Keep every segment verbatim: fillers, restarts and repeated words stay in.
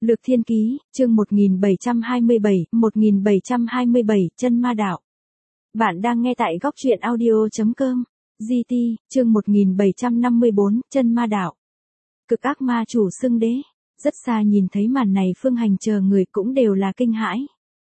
Lược Thiên Ký, chương một nghìn bảy trăm hai mươi bảy, một nghìn bảy trăm hai mươi bảy, Chân Ma Đạo. Bạn đang nghe tại góc truyện audio chấm com. giê tê, chương một nghìn bảy trăm năm mươi bốn, Chân Ma Đạo. Cực ác ma chủ xưng đế. Rất xa nhìn thấy màn này Phương Hành chờ người cũng đều là kinh hãi.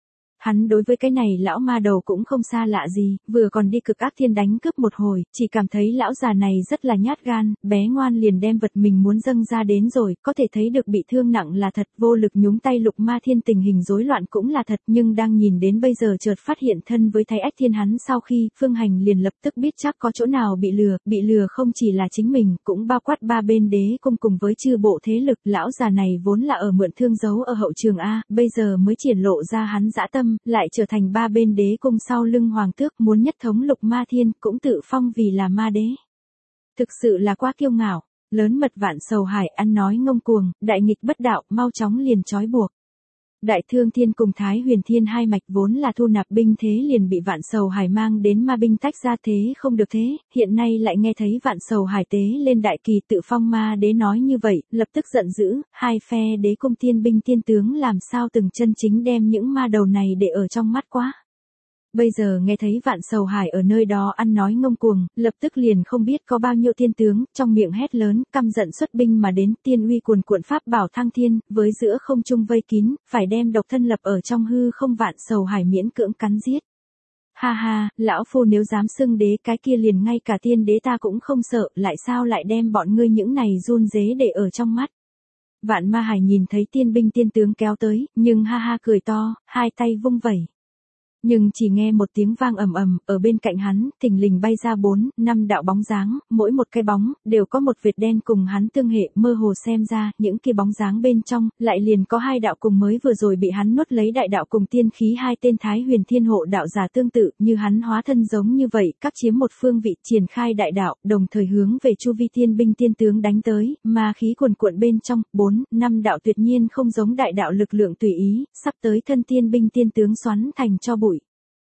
Hắn đối với cái này lão ma đầu cũng không xa lạ gì, vừa còn đi cực ác thiên đánh cướp một hồi, chỉ cảm thấy lão già này rất là nhát gan, bé ngoan liền đem vật mình muốn dâng ra đến rồi, có thể thấy được bị thương nặng là thật, vô lực nhúng tay Lục Ma Thiên tình hình rối loạn cũng là thật, nhưng đang nhìn đến bây giờ chợt phát hiện thân với Thái Ách Thiên hắn sau khi, Phương Hành liền lập tức biết chắc có chỗ nào bị lừa, bị lừa không chỉ là chính mình, cũng bao quát ba bên đế cung cùng với chư bộ thế lực, lão già này vốn là ở mượn thương giấu ở hậu trường A, bây giờ mới triển lộ ra hắn dã tâm, lại trở thành ba bên đế cung sau lưng hoàng tước muốn nhất thống Lục Ma Thiên, cũng tự phong vì là ma đế. Thực sự là quá kiêu ngạo, lớn mật vạn sầu hải, ăn nói ngông cuồng, đại nghịch bất đạo, mau chóng liền trói buộc. Đại Thương Thiên cùng Thái Huyền Thiên hai mạch vốn là thu nạp binh thế liền bị vạn sầu hải mang đến ma binh tách ra thế không được thế, hiện nay lại nghe thấy vạn sầu hải tế lên đại kỳ tự phong ma đế nói như vậy, lập tức giận dữ, hai phe đế cung tiên binh tiên tướng làm sao từng chân chính đem những ma đầu này để ở trong mắt quá. Bây giờ nghe thấy vạn sầu hải ở nơi đó ăn nói ngông cuồng, lập tức liền không biết có bao nhiêu tiên tướng, trong miệng hét lớn, căm giận xuất binh mà đến, tiên uy cuồn cuộn pháp bảo thăng thiên, với giữa không trung vây kín, phải đem độc thân lập ở trong hư không vạn sầu hải miễn cưỡng cắn giết. Ha ha, lão phu nếu dám xưng đế cái kia liền ngay cả tiên đế ta cũng không sợ, lại sao lại đem bọn ngươi những này run rế để ở trong mắt. Vạn ma hải nhìn thấy tiên binh tiên tướng kéo tới, nhưng ha ha cười to, hai tay vung vẩy. Nhưng chỉ nghe một tiếng vang ầm ầm, ở bên cạnh hắn, thình lình bay ra bốn, năm đạo bóng dáng, mỗi một cái bóng, đều có một vệt đen cùng hắn tương hệ, mơ hồ xem ra, những kia bóng dáng bên trong, lại liền có hai đạo cùng mới vừa rồi bị hắn nuốt lấy đại đạo cùng tiên khí hai tên Thái Huyền Thiên hộ đạo giả tương tự, như hắn hóa thân giống như vậy, các chiếm một phương vị, triển khai đại đạo, đồng thời hướng về chu vi tiên binh tiên tướng đánh tới, mà khí cuồn cuộn bên trong, bốn, năm đạo tuyệt nhiên không giống đại đạo lực lượng tùy ý, sắp tới thân tiên binh tiên tướng xoắn thành cho bụi.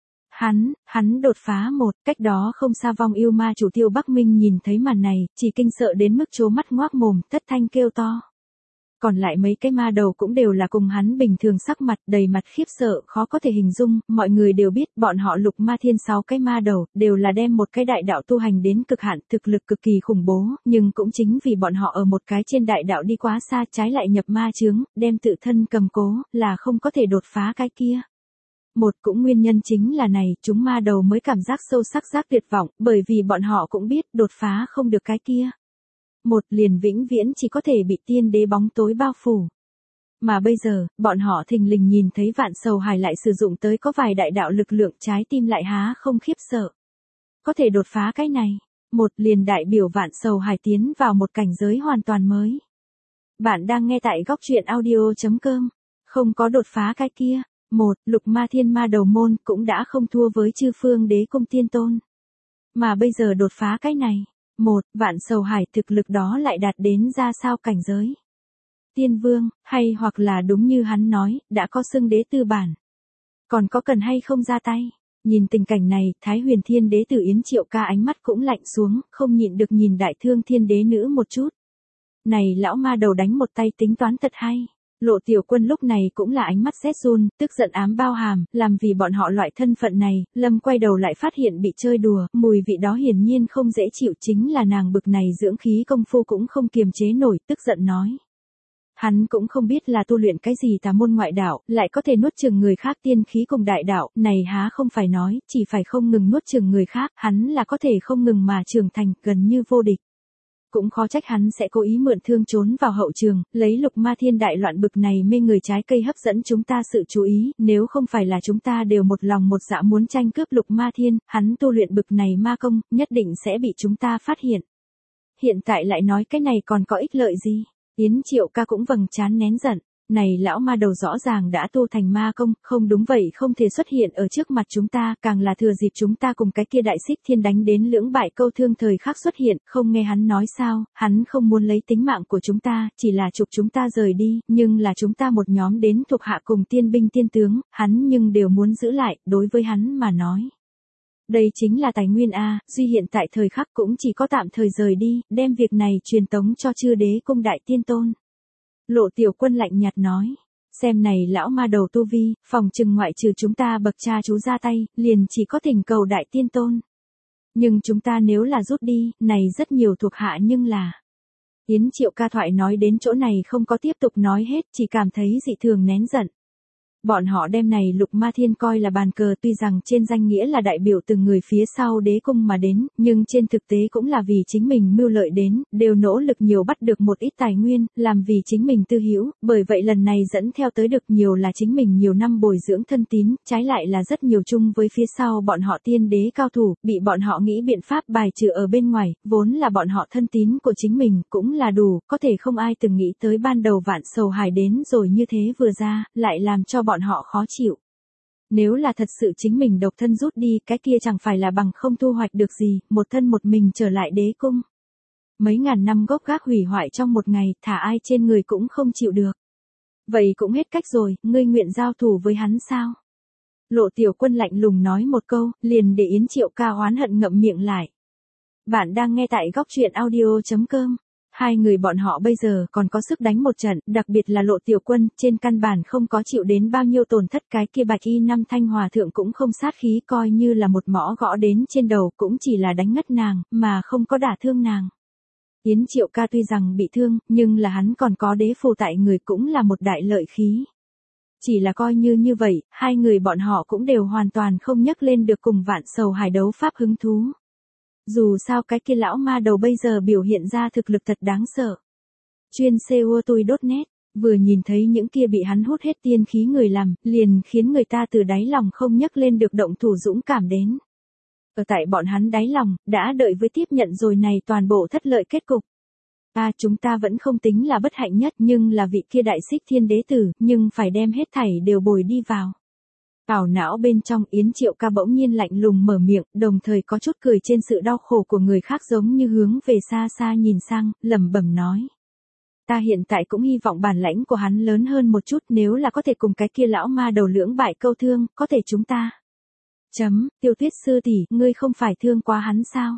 Hắn, hắn đột phá một, cách đó không xa vong yêu ma chủ Tiêu Bắc Minh nhìn thấy màn này, chỉ kinh sợ đến mức trố mắt ngoác mồm, thất thanh kêu to. Còn lại mấy cái ma đầu cũng đều là cùng hắn bình thường sắc mặt, đầy mặt khiếp sợ, khó có thể hình dung, mọi người đều biết, bọn họ Lục Ma Thiên sáu cái ma đầu, đều là đem một cái đại đạo tu hành đến cực hạn, thực lực cực kỳ khủng bố, nhưng cũng chính vì bọn họ ở một cái trên đại đạo đi quá xa, trái lại nhập ma chướng, đem tự thân cầm cố, là không có thể đột phá cái kia. Một cũng nguyên nhân chính là này, chúng ma đầu mới cảm giác sâu sắc giác tuyệt vọng, bởi vì bọn họ cũng biết đột phá không được cái kia. Một liền vĩnh viễn chỉ có thể bị tiên đế bóng tối bao phủ. Mà bây giờ, bọn họ thình lình nhìn thấy vạn sầu hải lại sử dụng tới có vài đại đạo lực lượng, trái tim lại há không khiếp sợ. Có thể đột phá cái này, một liền đại biểu vạn sầu hải tiến vào một cảnh giới hoàn toàn mới. Bạn đang nghe tại góc truyện audio chấm com, không có đột phá cái kia. Một, Lục Ma Thiên ma đầu môn cũng đã không thua với chư phương đế cung tiên tôn. Mà bây giờ đột phá cái này. Một, vạn sầu hải thực lực đó lại đạt đến ra sao cảnh giới. Tiên vương, hay hoặc là đúng như hắn nói, đã có xưng đế tư bản. Còn có cần hay không ra tay. Nhìn tình cảnh này, Thái Huyền Thiên đế tử Yến Triệu Ca ánh mắt cũng lạnh xuống, không nhịn được nhìn Đại Thương Thiên đế nữ một chút. Này lão ma đầu đánh một tay tính toán thật hay. Lộ Tiểu Quân lúc này cũng là ánh mắt rét run, tức giận ám bao hàm, làm vì bọn họ loại thân phận này, Lâm quay đầu lại phát hiện bị chơi đùa, mùi vị đó hiển nhiên không dễ chịu, chính là nàng bực này dưỡng khí công phu cũng không kiềm chế nổi, tức giận nói. Hắn cũng không biết là tu luyện cái gì tà môn ngoại đạo, lại có thể nuốt chửng người khác tiên khí cùng đại đạo, này há không phải nói, chỉ phải không ngừng nuốt chửng người khác, hắn là có thể không ngừng mà trưởng thành, gần như vô địch. Cũng khó trách hắn sẽ cố ý mượn thương trốn vào hậu trường, lấy Lục Ma Thiên đại loạn bực này mê người trái cây hấp dẫn chúng ta sự chú ý, nếu không phải là chúng ta đều một lòng một dạ muốn tranh cướp Lục Ma Thiên, hắn tu luyện bực này ma công, nhất định sẽ bị chúng ta phát hiện. Hiện tại lại nói cái này còn có ích lợi gì? Yến Triệu Ca cũng vầng trán nén giận. Này lão ma đầu rõ ràng đã tu thành ma công, không đúng vậy không thể xuất hiện ở trước mặt chúng ta, càng là thừa dịp chúng ta cùng cái kia đại xích thiên đánh đến lưỡng bại câu thương thời khắc xuất hiện, không nghe hắn nói sao, hắn không muốn lấy tính mạng của chúng ta, chỉ là trục chúng ta rời đi, nhưng là chúng ta một nhóm đến thuộc hạ cùng tiên binh tiên tướng, hắn nhưng đều muốn giữ lại, đối với hắn mà nói. Đây chính là tài nguyên A, duy hiện tại thời khắc cũng chỉ có tạm thời rời đi, đem việc này truyền tống cho chư đế cung đại tiên tôn. Lộ Tiểu Quân lạnh nhạt nói. Xem này lão ma đầu tu vi, phòng trừng ngoại trừ chúng ta bậc cha chú ra tay, liền chỉ có thỉnh cầu đại tiên tôn. Nhưng chúng ta nếu là rút đi, này rất nhiều thuộc hạ nhưng là... Yến Triệu Ca thoại nói đến chỗ này không có tiếp tục nói hết, chỉ cảm thấy dị thường nén giận. Bọn họ đem này Lục Ma Thiên coi là bàn cờ, tuy rằng trên danh nghĩa là đại biểu từng người phía sau đế cung mà đến, nhưng trên thực tế cũng là vì chính mình mưu lợi đến, đều nỗ lực nhiều bắt được một ít tài nguyên, làm vì chính mình tư hữu, bởi vậy lần này dẫn theo tới được nhiều là chính mình nhiều năm bồi dưỡng thân tín, trái lại là rất nhiều chung với phía sau bọn họ tiên đế cao thủ, bị bọn họ nghĩ biện pháp bài trừ ở bên ngoài, vốn là bọn họ thân tín của chính mình, cũng là đủ, có thể không ai từng nghĩ tới ban đầu Vạn Sầu Hải đến rồi như thế vừa ra, lại làm cho bọn họ khó chịu. Nếu là thật sự chính mình độc thân rút đi, cái kia chẳng phải là bằng không thu hoạch được gì, một thân một mình trở lại đế cung. Mấy ngàn năm gốc gác hủy hoại trong một ngày, thả ai trên người cũng không chịu được. Vậy cũng hết cách rồi, ngươi nguyện giao thủ với hắn sao? Lộ Tiểu Quân lạnh lùng nói một câu, liền để Yến Triệu Ca oán hận ngậm miệng lại. Bạn đang nghe tại góc truyện audio chấm com. Hai người bọn họ bây giờ còn có sức đánh một trận, đặc biệt là Lộ Tiểu Quân, trên căn bản không có chịu đến bao nhiêu tổn thất, cái kia Bạch Y Năm Thanh Hòa Thượng cũng không sát khí, coi như là một mõ gõ đến trên đầu cũng chỉ là đánh ngất nàng, mà không có đả thương nàng. Yến Triệu Ca tuy rằng bị thương, nhưng là hắn còn có đế phù tại người, cũng là một đại lợi khí. Chỉ là coi như như vậy, hai người bọn họ cũng đều hoàn toàn không nhắc lên được cùng Vạn Sầu Hải đấu pháp hứng thú. Dù sao cái kia lão ma đầu bây giờ biểu hiện ra thực lực thật đáng sợ. Chuyên seo tui chấm net, vừa nhìn thấy những kia bị hắn hút hết tiên khí người làm, liền khiến người ta từ đáy lòng không nhắc lên được động thủ dũng cảm đến. Ở tại bọn hắn đáy lòng, đã đợi với tiếp nhận rồi này toàn bộ thất lợi kết cục. À, chúng ta vẫn không tính là bất hạnh nhất, nhưng là vị kia đại xích thiên đế tử, nhưng phải đem hết thảy đều bồi đi vào. Ảo não bên trong, Yến Triệu Ca bỗng nhiên lạnh lùng mở miệng, đồng thời có chút cười trên sự đau khổ của người khác, giống như hướng về xa xa nhìn sang, lẩm bẩm nói. Ta hiện tại cũng hy vọng bản lãnh của hắn lớn hơn một chút, nếu là có thể cùng cái kia lão ma đầu lưỡng bại câu thương, có thể chúng ta. Chấm, Tiêu Tuyết sư tỷ, ngươi không phải thương quá hắn sao?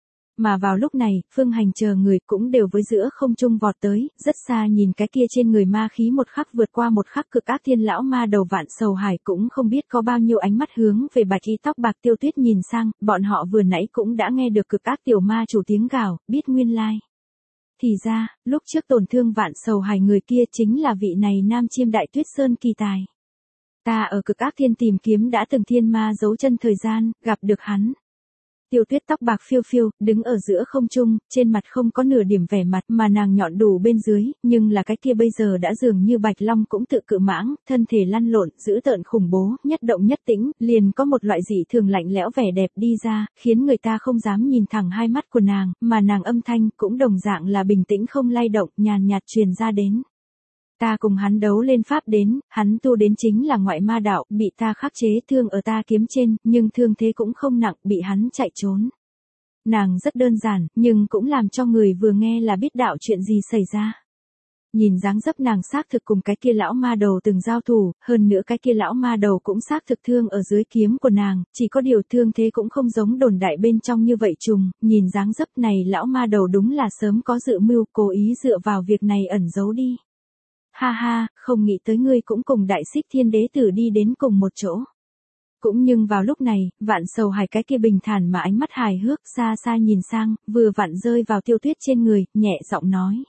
Mà vào lúc này, Phương Hành chờ người cũng đều với giữa không trung vọt tới, rất xa nhìn cái kia trên người ma khí một khắc vượt qua một khắc cực ác thiên lão ma đầu Vạn Sầu Hải, cũng không biết có bao nhiêu ánh mắt hướng về Bạch Y tóc bạc Tiêu Tuyết nhìn sang, bọn họ vừa nãy cũng đã nghe được cực ác tiểu ma chủ tiếng gào, biết nguyên lai. Thì ra, lúc trước tổn thương Vạn Sầu Hải người kia chính là vị này Nam Chiêm Đại Tuyết Sơn kỳ tài. Ta ở cực ác thiên tìm kiếm đã từng thiên ma giấu chân thời gian, gặp được hắn. Tiêu Tuyết tóc bạc phiêu phiêu, đứng ở giữa không trung, trên mặt không có nửa điểm vẻ mặt, mà nàng nhọn đủ bên dưới, nhưng là cái kia bây giờ đã dường như Bạch Long cũng tự cự mãng, thân thể lăn lộn, dữ tợn khủng bố, nhất động nhất tĩnh, liền có một loại dị thường lạnh lẽo vẻ đẹp đi ra, khiến người ta không dám nhìn thẳng hai mắt của nàng, mà nàng âm thanh cũng đồng dạng là bình tĩnh không lay động, nhàn nhạt truyền ra đến. Ta cùng hắn đấu lên pháp đến, hắn tu đến chính là ngoại ma đạo, bị ta khắc chế thương ở ta kiếm trên, nhưng thương thế cũng không nặng, bị hắn chạy trốn. Nàng rất đơn giản, nhưng cũng làm cho người vừa nghe là biết đạo chuyện gì xảy ra. Nhìn dáng dấp nàng xác thực cùng cái kia lão ma đầu từng giao thủ, hơn nữa cái kia lão ma đầu cũng xác thực thương ở dưới kiếm của nàng, chỉ có điều thương thế cũng không giống đồn đại bên trong như vậy trùng, nhìn dáng dấp này lão ma đầu đúng là sớm có dự mưu, cố ý dựa vào việc này ẩn giấu đi. Ha ha, không nghĩ tới ngươi cũng cùng đại xích thiên đế tử đi đến cùng một chỗ. Cũng nhưng vào lúc này, Vạn Sầu Hải cái kia bình thản mà ánh mắt hài hước xa xa nhìn sang, vừa vặn rơi vào Tiêu Tuyết trên người, nhẹ giọng nói.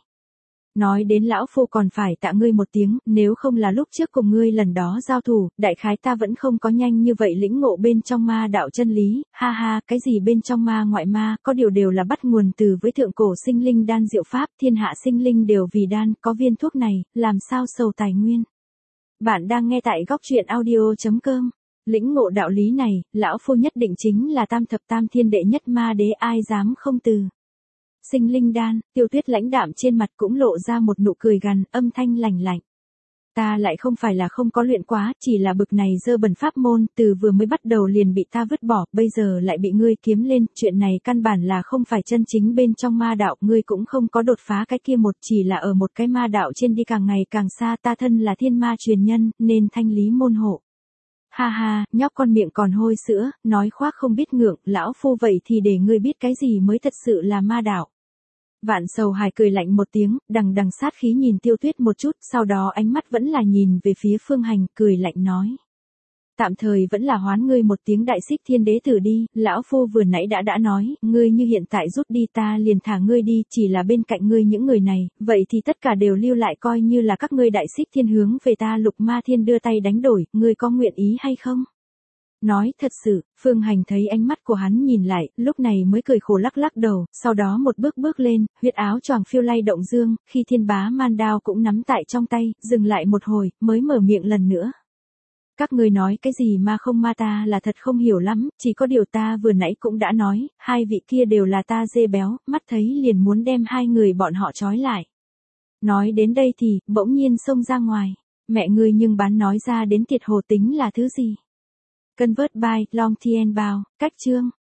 Nói đến lão phu còn phải tạ ngươi một tiếng, nếu không là lúc trước cùng ngươi lần đó giao thủ, đại khái ta vẫn không có nhanh như vậy lĩnh ngộ bên trong ma đạo chân lý, ha ha, cái gì bên trong ma ngoại ma, có điều đều là bắt nguồn từ với thượng cổ sinh linh đan diệu pháp, thiên hạ sinh linh đều vì đan, có viên thuốc này, làm sao sầu tài nguyên. Bạn đang nghe tại góc truyện audio chấm com. Lĩnh ngộ đạo lý này, lão phu nhất định chính là tam thập tam thiên đệ nhất ma đế, ai dám không từ. Sinh linh đan, Tiêu Tuyết lãnh đạm trên mặt cũng lộ ra một nụ cười gằn, âm thanh lành lạnh. Ta lại không phải là không có luyện quá, chỉ là bực này dơ bẩn pháp môn, từ vừa mới bắt đầu liền bị ta vứt bỏ, bây giờ lại bị ngươi kiếm lên, chuyện này căn bản là không phải chân chính bên trong ma đạo, ngươi cũng không có đột phá cái kia một, chỉ là ở một cái ma đạo trên đi càng ngày càng xa, ta thân là thiên ma truyền nhân, nên thanh lý môn hộ. Ha ha, nhóc con miệng còn hôi sữa, nói khoác không biết ngượng, lão phu vậy thì để ngươi biết cái gì mới thật sự là ma đạo. Vạn Sầu Hải cười lạnh một tiếng, đằng đằng sát khí nhìn Tiêu Tuyết một chút, sau đó ánh mắt vẫn là nhìn về phía Phương Hành, cười lạnh nói. Tạm thời vẫn là hoán ngươi một tiếng Đại Xích Thiên Đế tử đi, lão phu vừa nãy đã đã nói, ngươi như hiện tại rút đi ta liền thả ngươi đi, chỉ là bên cạnh ngươi những người này, vậy thì tất cả đều lưu lại coi như là các ngươi Đại Xích Thiên hướng về ta Lục Ma Thiên đưa tay đánh đổi, ngươi có nguyện ý hay không? Nói thật sự, Phương Hành thấy ánh mắt của hắn nhìn lại, lúc này mới cười khổ lắc lắc đầu, sau đó một bước bước lên, huyết áo choàng phiêu lay động dương, khi Thiên Bá Man đao cũng nắm tại trong tay, dừng lại một hồi, mới mở miệng lần nữa. Các ngươi nói cái gì ma không ma ta là thật không hiểu lắm, chỉ có điều ta vừa nãy cũng đã nói, hai vị kia đều là ta dê béo, mắt thấy liền muốn đem hai người bọn họ trói lại. Nói đến đây thì, bỗng nhiên xông ra ngoài, mẹ ngươi nhưng bán nói ra đến tiệt hồ tính là thứ gì? Convert by Long Thien Bao, cách chương.